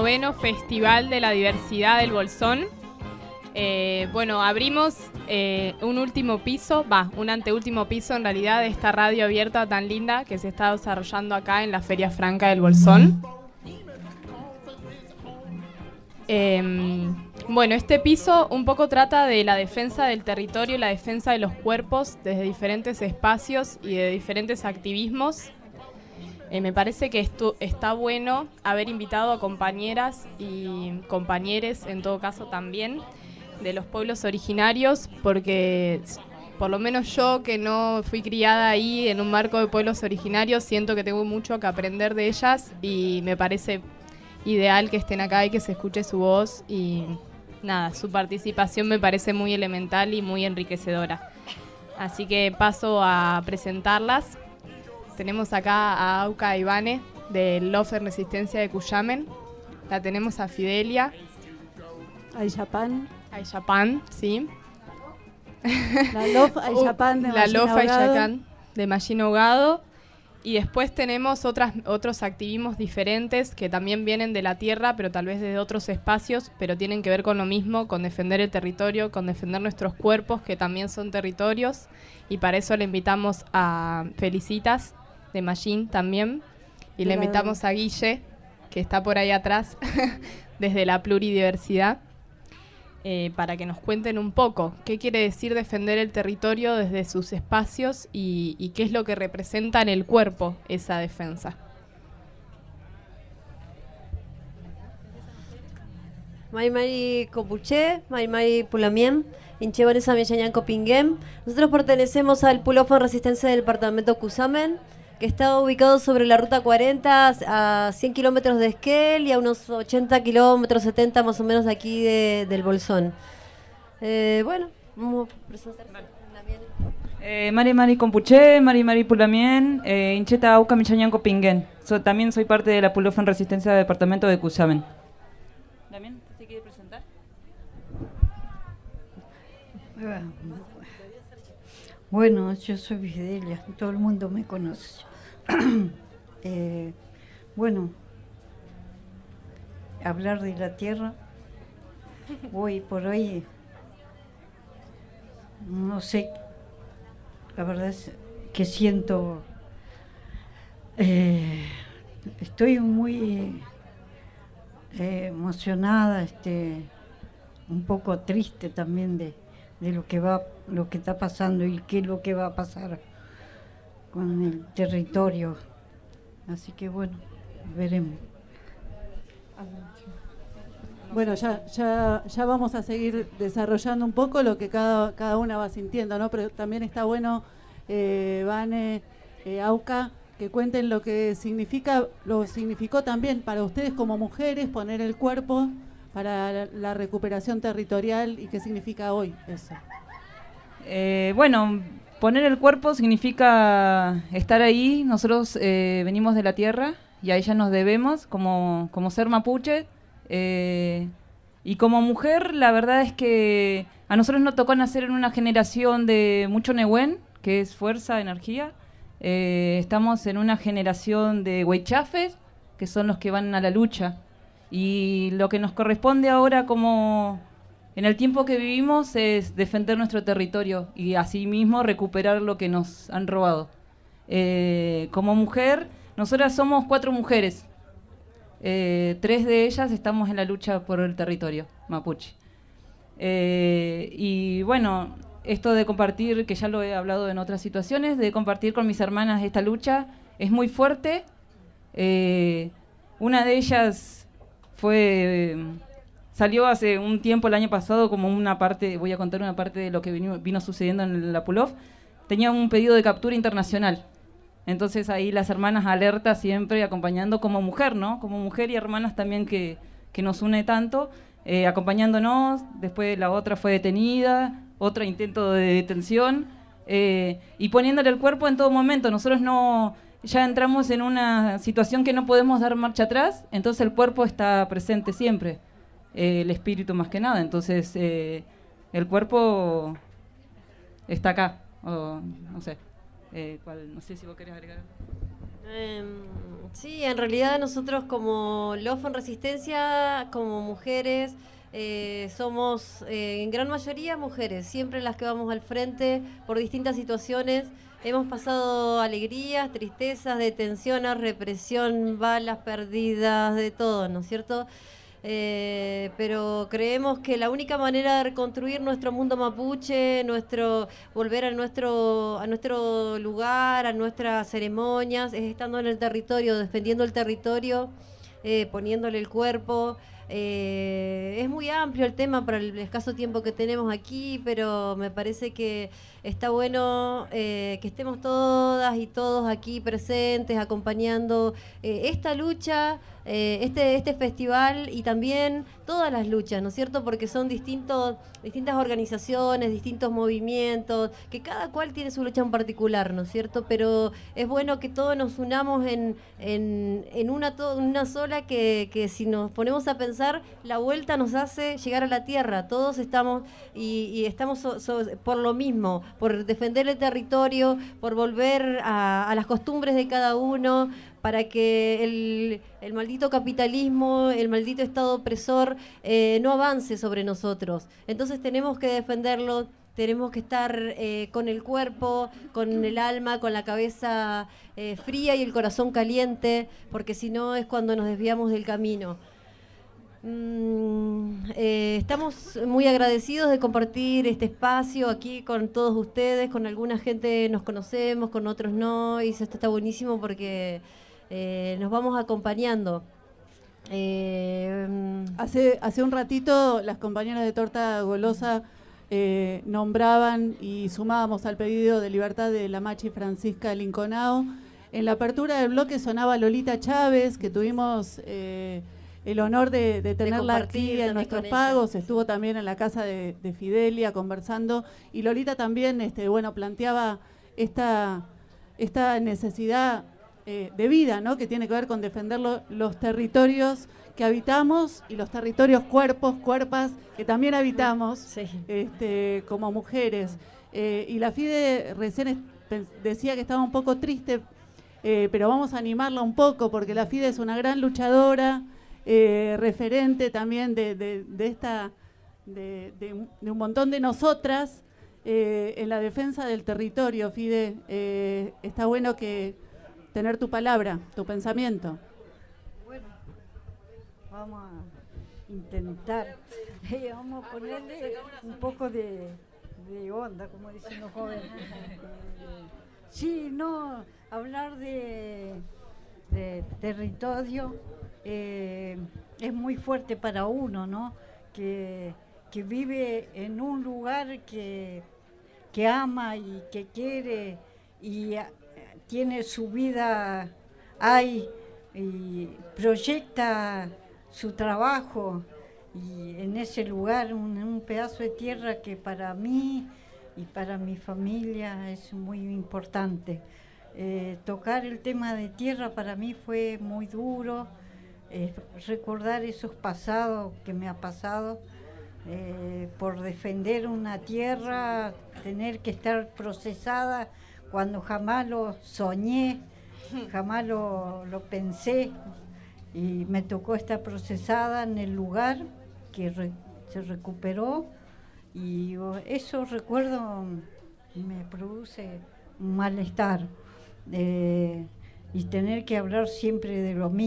noveno Festival de la Diversidad del Bolsón. Abrimos un anteúltimo piso en realidad de esta radio abierta tan linda que se está desarrollando acá en la Feria Franca del Bolsón. Este piso un poco trata de la defensa del territorio y la defensa de los cuerpos desde diferentes espacios y de diferentes activismos. Me parece que está bueno haber invitado a compañeras y compañeres, en todo caso también, de los pueblos originarios, porque por lo menos yo, que no fui criada ahí en un marco de pueblos originarios, siento que tengo mucho que aprender de ellas y me parece ideal que estén acá y que se escuche su voz y nada, su participación me parece muy elemental y muy enriquecedora. Así que paso a presentarlas. Tenemos acá a Auca Ivane del LOF en Resistencia de Cuyamen. La tenemos a Fidelia. Ayllapán, sí. La LOF Ayllapán de Mallín Ahogado. Y después tenemos otros activismos diferentes que también vienen de la tierra, pero tal vez desde otros espacios, pero tienen que ver con lo mismo, con defender el territorio, con defender nuestros cuerpos, que también son territorios. Y para eso le invitamos a Felicitas, de Mallín también. Y le invitamos a Guille, que está por ahí atrás, desde la pluridiversidad, para que nos cuenten un poco qué quiere decir defender el territorio desde sus espacios y qué es lo que representa en el cuerpo esa defensa. Mari Copuché, Mari Pulamien, Inche Vanessa Miañanco Pinguem. Nosotros pertenecemos al Pulofo en Resistencia del departamento Cusamen, que está ubicado sobre la ruta 40 a 100 kilómetros de Esquel y a unos 80 kilómetros, 70 más o menos de aquí del Bolsón. Vamos a presentar. Mari Compuché, Mari Pulamien, Incheta Auca Michañanco Pinguén. También soy parte de la Pulofo en Resistencia del departamento de Cusamen. ¿Damián, se quiere presentar? Bueno, yo soy Fidelia, todo el mundo me conoce. Hablar de la tierra, hoy por hoy, no sé, la verdad es que siento, estoy muy emocionada, un poco triste también de lo que está pasando y qué es lo que va a pasar con el territorio. Así que veremos. Bueno, ya vamos a seguir desarrollando un poco lo que cada una va sintiendo, ¿no? Pero también está bueno, Vane, Auca, que cuenten lo que significó también para ustedes como mujeres poner el cuerpo para la recuperación territorial y qué significa hoy eso. Poner el cuerpo significa estar ahí. Nosotros venimos de la tierra y a ella nos debemos como ser mapuche. Y como mujer, la verdad es que a nosotros nos tocó nacer en una generación de mucho Nehuen, que es fuerza, energía. Estamos en una generación de huaychafes, que son los que van a la lucha. Y lo que nos corresponde ahora como en el tiempo que vivimos es defender nuestro territorio y asimismo recuperar lo que nos han robado. Como mujer, nosotras somos 4 mujeres. 3 de ellas estamos en la lucha por el territorio mapuche. Esto de compartir, que ya lo he hablado en otras situaciones, de compartir con mis hermanas esta lucha es muy fuerte. Una de ellas salió hace un tiempo, el año pasado, como una parte, voy a contar una parte de lo que vino sucediendo en la Pulov. Tenía un pedido de captura internacional. Entonces ahí las hermanas alerta siempre, acompañando como mujer, ¿no? Como mujer y hermanas también que nos une tanto, acompañándonos. Después la otra fue detenida, otro intento de detención, y poniéndole el cuerpo en todo momento. Nosotros ya entramos en una situación que no podemos dar marcha atrás, entonces el cuerpo está presente siempre, el espíritu más que nada. Entonces el cuerpo está acá, o no sé. No sé si vos querés agregar. Sí, en realidad nosotros como LOF en Resistencia, como mujeres, somos en gran mayoría mujeres, siempre las que vamos al frente por distintas situaciones. Hemos pasado alegrías, tristezas, detenciones, represión, balas perdidas, de todo, ¿no es cierto? Pero creemos que la única manera de reconstruir nuestro mundo mapuche, volver a nuestro lugar, a nuestras ceremonias, es estando en el territorio, defendiendo el territorio, poniéndole el cuerpo. Es muy amplio el tema para el escaso tiempo que tenemos aquí, pero me parece que está bueno que estemos todas y todos aquí presentes, acompañando esta lucha, este festival y también todas las luchas, ¿no es cierto? Porque son distintas organizaciones, distintos movimientos, que cada cual tiene su lucha en particular, ¿no es cierto? Pero es bueno que todos nos unamos en una sola, que si nos ponemos a pensar, la vuelta nos hace llegar a la tierra. Todos estamos y estamos por lo mismo, por defender el territorio, por volver a las costumbres de cada uno, para que el maldito capitalismo, el maldito Estado opresor no avance sobre nosotros. Entonces tenemos que defenderlo, tenemos que estar con el cuerpo, con el alma, con la cabeza fría y el corazón caliente, porque si no es cuando nos desviamos del camino. Estamos muy agradecidos de compartir este espacio aquí con todos ustedes. Con alguna gente nos conocemos, con otros no, y eso está buenísimo porque nos vamos acompañando. Hace un ratito las compañeras de Torta Golosa nombraban y sumábamos al pedido de libertad de la Machi Francisca Linconao. En la apertura del bloque sonaba Lolita Chávez, que tuvimos el honor de tenerla aquí en nuestros pagos. Estuvo también en la casa de Fidelia conversando, y Lolita también planteaba esta necesidad de vida, ¿no?, que tiene que ver con defender los territorios que habitamos y los territorios cuerpas que también habitamos, sí, como mujeres. Y la Fide recién decía que estaba un poco triste, pero vamos a animarla un poco, porque la Fide es una gran luchadora, referente también de un montón de nosotras en la defensa del territorio. Fide, está bueno que tener tu palabra, tu pensamiento. Bueno, vamos a intentar, vamos a ponerle un poco de onda, como dicen los jóvenes. Sí, no, hablar de territorio es muy fuerte para uno, ¿no? Que vive en un lugar que ama y que quiere y tiene su vida ahí y proyecta su trabajo, y en ese lugar un pedazo de tierra que para mí y para mi familia es muy importante. Tocar el tema de tierra para mí fue muy duro, recordar esos pasados que me ha pasado, por defender una tierra, tener que estar procesada cuando jamás lo soñé, jamás lo pensé, y me tocó estar procesada en el lugar que se recuperó, y eso recuerdo me produce un malestar, y tener que hablar siempre de lo mismo.